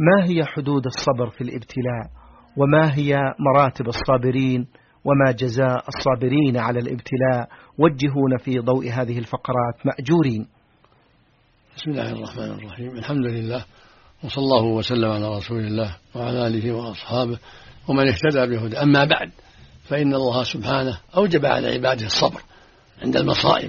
ما هي حدود الصبر في الابتلاء؟ وما هي مراتب الصابرين؟ وما جزاء الصابرين على الابتلاء؟ وجهونا في ضوء هذه الفقرات مأجورين. بسم الله الرحمن الرحيم. الحمد لله، وصلى الله وسلم على رسول الله وعلى آله وأصحابه ومن اهتدى بهدى. أما بعد، فإن الله سبحانه أوجب على عباده الصبر عند المصائب،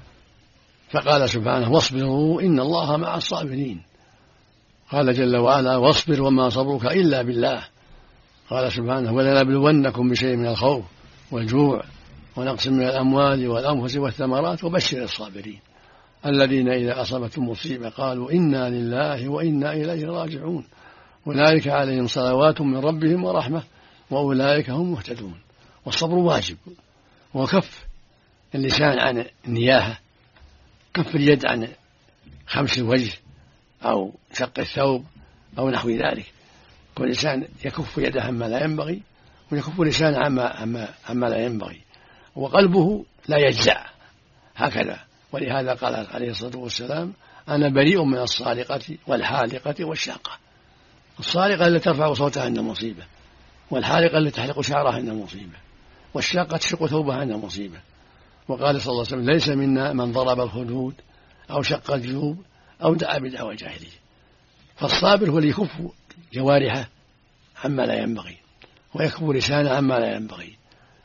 فقال سبحانه: واصبروا إن الله مع الصابرين. قال جل وعلا: واصبر وما صبرك إلا بالله. قال سبحانه: ولنبلونكم بشيء من الخوف والجوع ونقص من الأموال والأنفس والثمرات وبشر الصابرين الذين إذا أصابتهم مصيبة قالوا إنا لله وإنا إليه راجعون أولئك عليهم صلوات من ربهم ورحمة وأولئك هم مهتدون. والصبر واجب، وكف اللسان عن النياحة، كف اليد عن خمس الوجه أو شق الثوب أو نحو ذلك. كل إنسان يكف يده عما لا ينبغي، ويكف لسانه عما لا ينبغي، وقلبه لا يجزع هكذا. ولهذا قال عليه الصلاة والسلام: أنا بريء من الصارقة والحالقة والشاقة. الصارقة التي ترفع صوتها عند مصيبة، والحالقة التي تحلق شعرها عند مصيبة، والشاقة تشق ثوبها عند مصيبة. وقال صلى الله عليه وسلم: ليس منا من ضرب الخدود أو شق الجيوب أو دعا بدعوى الجاهلية. فالصابر هو اللي يكف جوارحه عما لا ينبغي، ويكف لسانه عما لا ينبغي،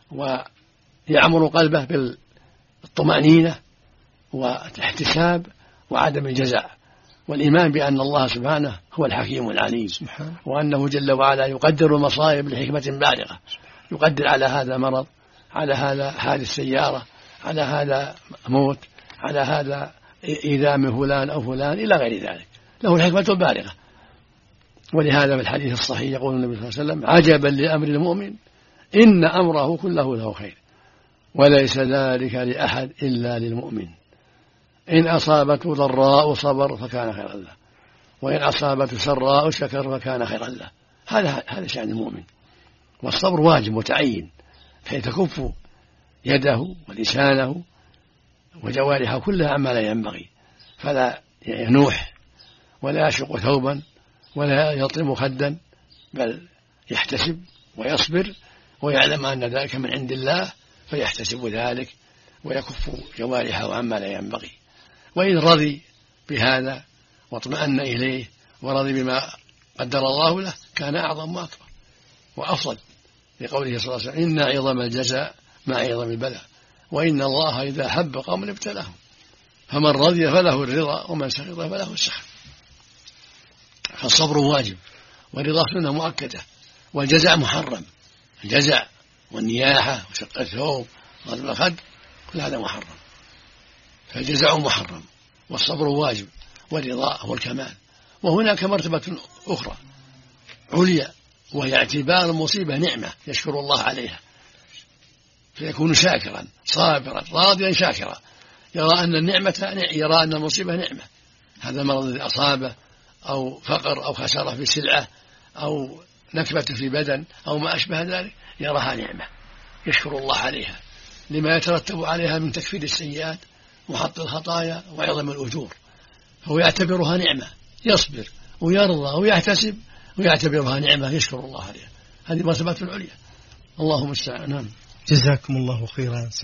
ويعمر قلبه بالطمأنينة والاحتساب وعدم الجزع، والإيمان بأن الله سبحانه هو الحكيم العليم، وأنه جل وعلا يقدر المصائب لحكمة بالغة. يقدر على هذا مرض، على هذا حادث سيارة، على هذا موت، على هذا إيذاء من فلان أو فلان إلى غير ذلك، له الحكمة البالغة. ولهذا في الحديث الصحيح يقول النبي صلى الله عليه وسلم: عجبا لأمر المؤمن إن أمره كله له خير وليس ذلك لأحد إلا للمؤمن. إن أصابته ضراء صبر فكان خيرا له، وإن أصابته سراء شكر فكان خيرا له. هذا شأن المؤمن. والصبر واجب متعين، حيث تكف يده ولسانه وجوارحه كلها عما لا ينبغي، فلا ينوح ولا يشق ثوبا ولا يطلب خدا، بل يحتسب ويصبر ويعلم أن ذلك من عند الله فيحتسب ذلك ويكف جوارحه عما لا ينبغي. وإن رضي بهذا واطمأن إليه ورضي بما قدر الله له كان أعظم وأكبر وأفضل، لقوله صلى الله عليه وسلم: إن عظم الجزاء مع عظم البلاء، وإن الله إذا حب قوما ابتلاهم، فمن رضي فله الرضا ومن سخط فله السخط. فالصبر واجب، والرضا سنة مؤكدة، والجزاء محرم. الجزع والنياحة وشق الثوب وضرب الخد كل هذا محرم، فالجزاء محرم والصبر واجب، والرضا هو الكمال. وهناك مرتبة أخرى عليا، وهي اعتبار المصيبة نعمة يشكر الله عليها، فيكون شاكرا صابرا راضيا شاكرا، يرى أن المصيبة نعمة. هذا المرض الذي أصابه أو فقر أو خسارة في سلعة أو نكبة في بدن أو ما أشبه ذلك، يراها نعمة يشكر الله عليها لما يترتب عليها من تكفير السيئات وحط الخطايا وعظم الأجور، فهو يعتبرها نعمة، يصبر ويرضى ويحتسب ويعتبرها نعمة يشكر الله عليها. هذه مرتبة العليا. اللهم استعان. جزاكم الله خيرا.